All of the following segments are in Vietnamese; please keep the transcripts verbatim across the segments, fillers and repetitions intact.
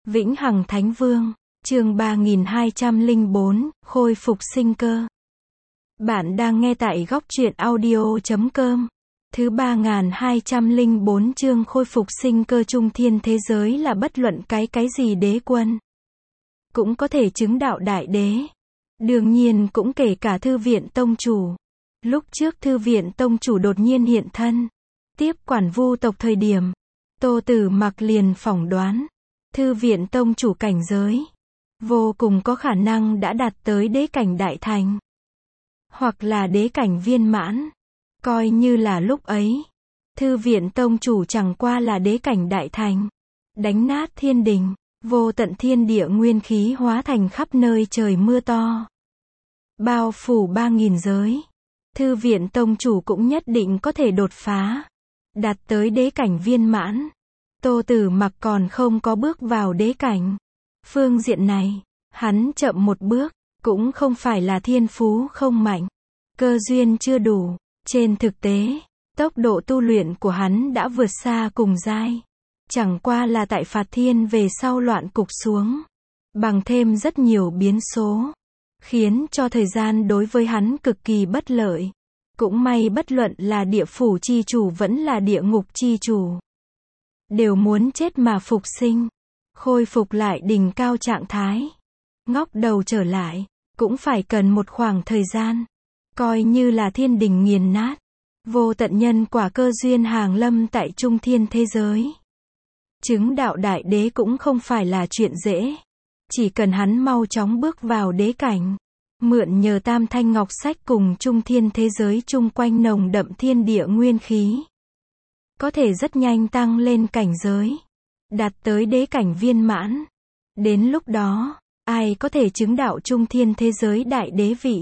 Vĩnh Hằng Thánh Vương, chương ba nghìn hai trăm lẻ bốn, khôi phục sinh cơ. Bạn đang nghe tại góc truyện audio chấm com. Thứ ba nghìn hai trăm lẻ bốn chương khôi phục sinh cơ. Trung thiên thế giới là bất luận cái cái gì đế quân cũng có thể chứng đạo đại đế. Đương nhiên cũng kể cả thư viện tông chủ. Lúc trước thư viện tông chủ đột nhiên hiện thân, tiếp quản Vu tộc thời điểm, Tô Tử Mặc liền phỏng đoán, thư viện tông chủ cảnh giới vô cùng có khả năng đã đạt tới đế cảnh đại thành, hoặc là đế cảnh viên mãn. Coi như là lúc ấy, thư viện tông chủ chẳng qua là đế cảnh đại thành, đánh nát thiên đình, vô tận thiên địa nguyên khí hóa thành khắp nơi trời mưa to, bao phủ ba nghìn giới. Thư viện tông chủ cũng nhất định có thể đột phá, đạt tới đế cảnh viên mãn. Tô Tử Mặc còn không có bước vào đế cảnh. Phương diện này, hắn chậm một bước, cũng không phải là thiên phú không mạnh, cơ duyên chưa đủ. Trên thực tế, tốc độ tu luyện của hắn đã vượt xa cùng giai. Chẳng qua là tại Phạt Thiên về sau loạn cục xuống, bằng thêm rất nhiều biến số, khiến cho thời gian đối với hắn cực kỳ bất lợi. Cũng may bất luận là địa phủ chi chủ vẫn là địa ngục chi chủ, đều muốn chết mà phục sinh, khôi phục lại đỉnh cao trạng thái, ngóc đầu trở lại, cũng phải cần một khoảng thời gian. Coi như là thiên đình nghiền nát, vô tận nhân quả cơ duyên hàng lâm tại trung thiên thế giới, chứng đạo đại đế cũng không phải là chuyện dễ. Chỉ cần hắn mau chóng bước vào đế cảnh, mượn nhờ tam thanh ngọc sách cùng trung thiên thế giới chung quanh nồng đậm thiên địa nguyên khí, có thể rất nhanh tăng lên cảnh giới, đạt tới đế cảnh viên mãn. Đến lúc đó, ai có thể chứng đạo trung thiên thế giới đại đế vị,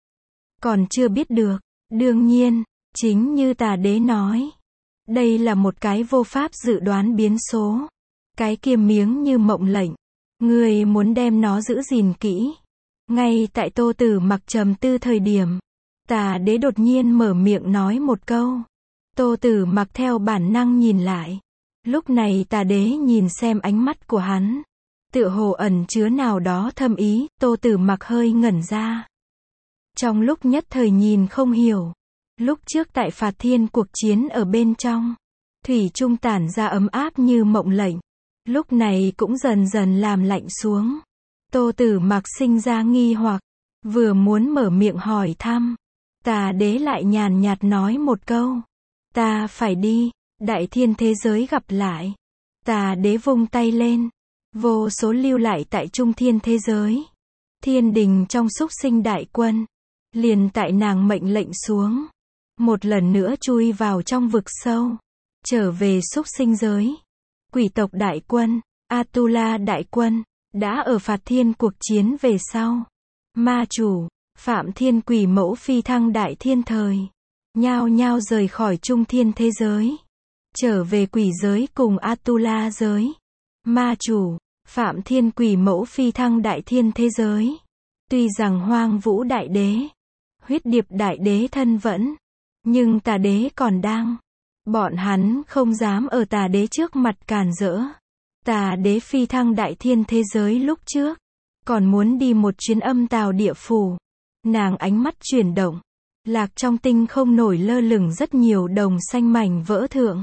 còn chưa biết được. Đương nhiên, chính như Tà Đế nói, đây là một cái vô pháp dự đoán biến số. Cái kia miếng như mộng lệnh, người muốn đem nó giữ gìn kỹ. Ngay tại Tô Tử Mặc trầm tư thời điểm, Tà Đế đột nhiên mở miệng nói một câu. Tô Tử Mặc theo bản năng nhìn lại. Lúc này Tà Đế nhìn xem ánh mắt của hắn, tựa hồ ẩn chứa nào đó thâm ý. Tô Tử Mặc hơi ngẩn ra, trong lúc nhất thời nhìn không hiểu. Lúc trước tại Phạt Thiên cuộc chiến ở bên trong, thủy chung tản ra ấm áp như mộng lệnh, lúc này cũng dần dần làm lạnh xuống. Tô Tử Mặc sinh ra nghi hoặc, vừa muốn mở miệng hỏi thăm, Tà Đế lại nhàn nhạt nói một câu, ta phải đi, đại thiên thế giới gặp lại. Tà Đế vung tay lên, vô số lưu lại tại trung thiên thế giới, thiên đình trong súc sinh đại quân, liền tại nàng mệnh lệnh xuống, một lần nữa chui vào trong vực sâu, trở về súc sinh giới. Quỷ tộc đại quân, Atula đại quân, đã ở Phạt Thiên cuộc chiến về sau. Ma chủ, Phạm Thiên quỷ mẫu phi thăng đại thiên thời, nhao nhao rời khỏi trung thiên thế giới, trở về quỷ giới cùng Atula giới. Ma chủ, Phạm Thiên quỷ mẫu phi thăng đại thiên thế giới. Tuy rằng Hoang Vũ đại đế, Huyết Điệp đại đế thân vẫn, nhưng Tà Đế còn đang. Bọn hắn không dám ở Tà Đế trước mặt càn rỡ. Tà Đế phi thăng đại thiên thế giới lúc trước, còn muốn đi một chuyến âm tào địa phủ. Nàng ánh mắt chuyển động, lạc trong tinh không nổi lơ lửng rất nhiều đồng xanh mảnh vỡ thượng.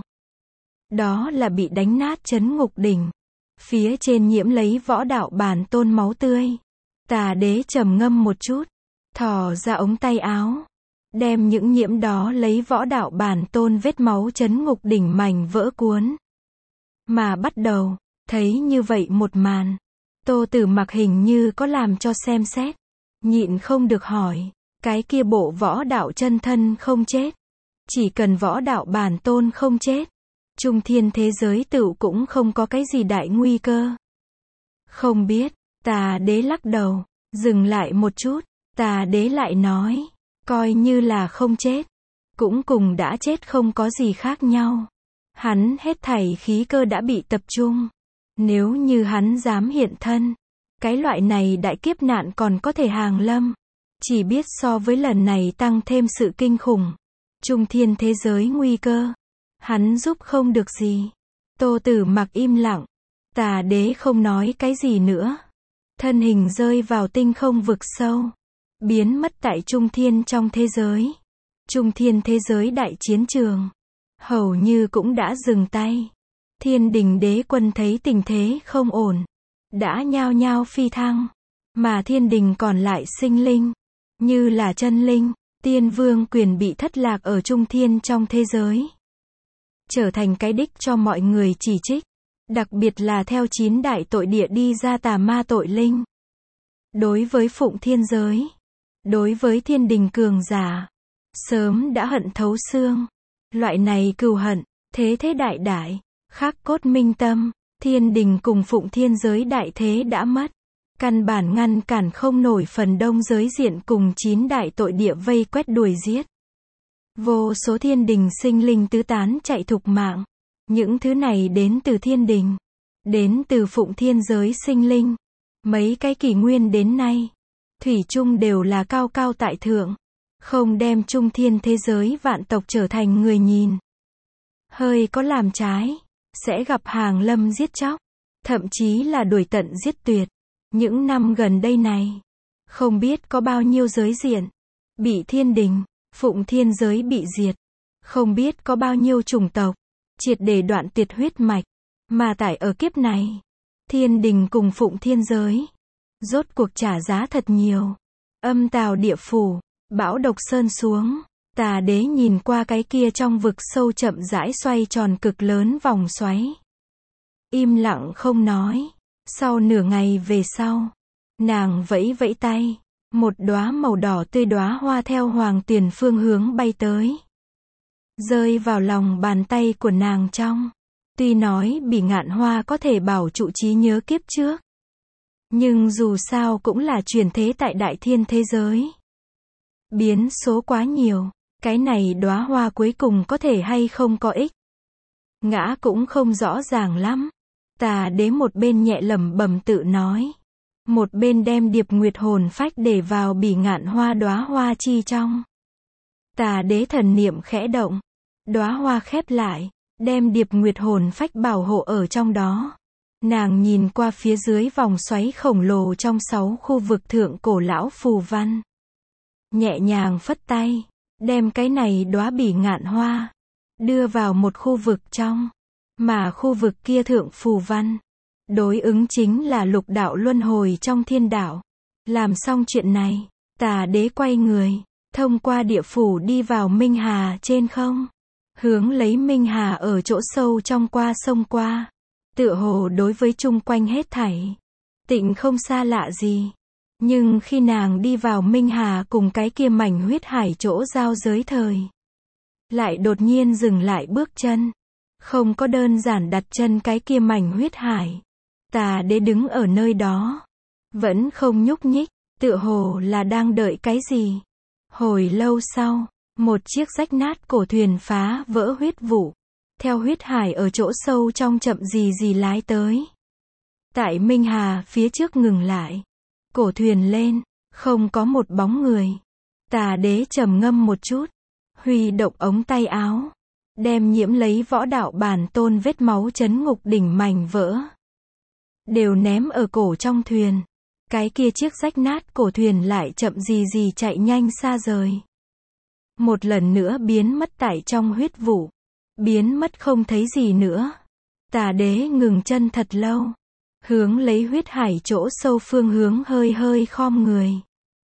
Đó là bị đánh nát chấn ngục đỉnh, phía trên nhiễm lấy võ đạo bản tôn máu tươi. Tà Đế trầm ngâm một chút, thò ra ống tay áo, đem những nhiễm đó lấy võ đạo bản tôn vết máu chấn ngục đỉnh mảnh vỡ cuốn mà bắt đầu. Thấy như vậy một màn, Tô Tử Mặc hình như có làm cho xem xét, nhịn không được hỏi, cái kia bộ võ đạo chân thân không chết, chỉ cần võ đạo bản tôn không chết, trung thiên thế giới tựu cũng không có cái gì đại nguy cơ. Không biết. Tà Đế lắc đầu, dừng lại một chút. Tà Đế lại nói, coi như là không chết, cũng cùng đã chết không có gì khác nhau. Hắn hết thảy khí cơ đã bị tập trung. Nếu như hắn dám hiện thân, cái loại này đại kiếp nạn còn có thể hàng lâm, chỉ biết so với lần này tăng thêm sự kinh khủng. Trung thiên thế giới nguy cơ, hắn giúp không được gì. Tô Tử Mặc im lặng, Tà đế không nói cái gì nữa. Thân hình rơi vào tinh không vực sâu. Biến mất tại trung thiên trong thế giới. Trung thiên thế giới đại chiến trường. Hầu như cũng đã dừng tay. Thiên đình đế quân thấy tình thế không ổn. Đã nhao nhao phi thăng. Mà thiên đình còn lại sinh linh. Như là chân linh. Tiên vương quyền bị thất lạc ở trung thiên trong thế giới. Trở thành cái đích cho mọi người chỉ trích. Đặc biệt là theo chín đại tội địa đi ra tà ma tội linh. Đối với phụng thiên giới. Đối với thiên đình cường giả. Sớm đã hận thấu xương. Loại này cừu hận, thế thế đại đại, khắc cốt minh tâm. Thiên đình cùng phụng thiên giới đại thế đã mất. Căn bản ngăn cản không nổi phần đông giới diện cùng chín đại tội địa vây quét đuổi giết. Vô số thiên đình sinh linh tứ tán chạy thục mạng. Những thứ này đến từ thiên đình. Đến từ phụng thiên giới sinh linh. Mấy cái kỷ nguyên đến nay. Thủy chung đều là cao cao tại thượng. Không đem trung thiên thế giới vạn tộc trở thành người nhìn. Hơi có làm trái. Sẽ gặp hàng lâm giết chóc. Thậm chí là đuổi tận giết tuyệt. Những năm gần đây này. Không biết có bao nhiêu giới diện. Bị thiên đình, phụng thiên giới bị diệt. Không biết có bao nhiêu chủng tộc. Triệt để đoạn tuyệt huyết mạch. Mà tại ở kiếp này. Thiên đình cùng phụng thiên giới. Rốt cuộc trả giá thật nhiều. Âm tào địa phủ. Bão độc sơn xuống. Tà đế nhìn qua cái kia trong vực sâu chậm rãi xoay tròn cực lớn vòng xoáy. Im lặng không nói. Sau nửa ngày về sau. Nàng vẫy vẫy tay. Một đóa màu đỏ tươi đóa hoa theo hoàng tuyền phương hướng bay tới. Rơi vào lòng bàn tay của nàng trong. Tuy nói bỉ ngạn hoa có thể bảo trụ trí nhớ kiếp trước. Nhưng dù sao cũng là chuyển thế tại đại thiên thế giới. Biến số quá nhiều. Cái này đóa hoa cuối cùng có thể hay không có ích. Ngã cũng không rõ ràng lắm. Tà đế một bên nhẹ lẩm bẩm tự nói. Một bên đem điệp nguyệt hồn phách để vào bỉ ngạn hoa đóa hoa chi trong. Tà đế thần niệm khẽ động. Đóa hoa khép lại. Đem điệp nguyệt hồn phách bảo hộ ở trong đó. Nàng nhìn qua phía dưới vòng xoáy khổng lồ trong sáu khu vực thượng cổ lão phù văn. Nhẹ nhàng phất tay. Đem cái này đóa bỉ ngạn hoa. Đưa vào một khu vực trong. Mà khu vực kia thượng phù văn. Đối ứng chính là lục đạo luân hồi trong thiên đạo. Làm xong chuyện này. Tà đế quay người. Thông qua địa phủ đi vào Minh Hà trên không. Hướng lấy Minh Hà ở chỗ sâu trong qua sông qua. Tựa hồ đối với chung quanh hết thảy. Tịnh không xa lạ gì. Nhưng khi nàng đi vào Minh Hà cùng cái kia mảnh huyết hải chỗ giao giới thời. Lại đột nhiên dừng lại bước chân. Không có đơn giản đặt chân cái kia mảnh huyết hải. Tà đế đứng ở nơi đó. Vẫn không nhúc nhích. Tựa hồ là đang đợi cái gì. Hồi lâu sau. Một chiếc rách nát cổ thuyền phá vỡ huyết vụ. Theo huyết hải ở chỗ sâu trong chậm gì gì lái tới. Tại Minh Hà phía trước ngừng lại. Cổ thuyền lên. Không có một bóng người. Tà đế trầm ngâm một chút. Huy động ống tay áo. Đem nhiễm lấy võ đạo bản tôn vết máu chấn ngục đỉnh mảnh vỡ. Đều ném ở cổ trong thuyền. Cái kia chiếc rách nát cổ thuyền lại chậm gì gì chạy nhanh xa rời. Một lần nữa biến mất tại trong huyết vụ. Biến mất không thấy gì nữa. Tà đế ngừng chân thật lâu. Hướng lấy huyết hải chỗ sâu phương hướng hơi hơi khom người.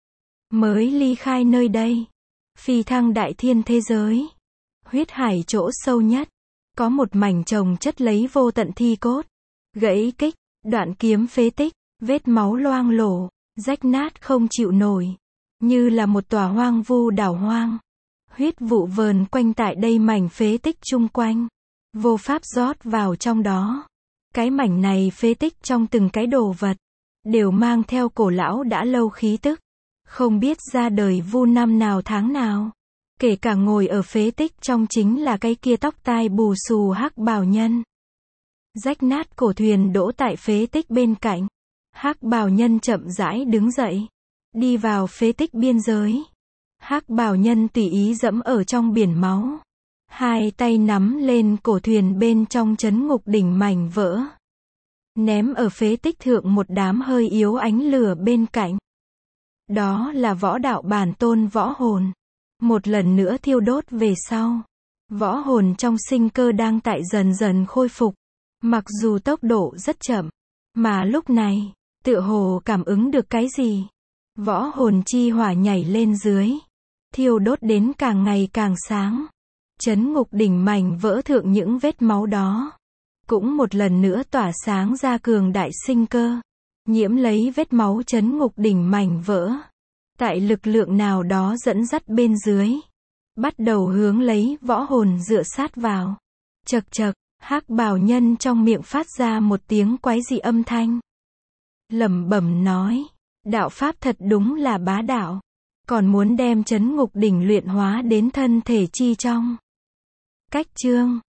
Mới ly khai nơi đây. Phi thăng đại thiên thế giới. Huyết hải chỗ sâu nhất. Có một mảnh chồng chất lấy vô tận thi cốt. Gãy kích, đoạn kiếm phế tích, vết máu loang lổ, rách nát không chịu nổi. Như là một tòa hoang vu đảo hoang. Huyết vụ vờn quanh tại đây mảnh phế tích chung quanh. Vô pháp rót vào trong đó. Cái mảnh này phế tích trong từng cái đồ vật. Đều mang theo cổ lão đã lâu khí tức. Không biết ra đời vu năm nào tháng nào. Kể cả ngồi ở phế tích trong chính là cái kia tóc tai bù xù hắc bào nhân. Rách nát cổ thuyền đỗ tại phế tích bên cạnh. Hắc bào nhân chậm rãi đứng dậy. Đi vào phế tích biên giới. Hắc bào nhân tùy ý dẫm ở trong biển máu. Hai tay nắm lên cổ thuyền bên trong chấn ngục đỉnh mảnh vỡ. ném ở phế tích thượng một đám hơi yếu ánh lửa bên cạnh. Đó là võ đạo bản tôn võ hồn. Một lần nữa thiêu đốt về sau. Võ hồn trong sinh cơ đang tại dần dần khôi phục. Mặc dù tốc độ rất chậm. Mà lúc này, tựa hồ cảm ứng được cái gì. Võ hồn chi hỏa nhảy lên dưới. Thiêu đốt đến càng ngày càng sáng. Chấn ngục đỉnh mảnh vỡ thượng những vết máu đó. Cũng một lần nữa tỏa sáng ra cường đại sinh cơ. Nhiễm lấy vết máu chấn ngục đỉnh mảnh vỡ. Tại lực lượng nào đó dẫn dắt bên dưới. Bắt đầu hướng lấy võ hồn dựa sát vào. Chật chật, hắc bào nhân trong miệng phát ra một tiếng quái dị âm thanh. Lẩm bẩm nói. Đạo pháp thật đúng là bá đạo. Còn muốn đem chấn ngục đỉnh luyện hóa đến thân thể chi trong. Cách chương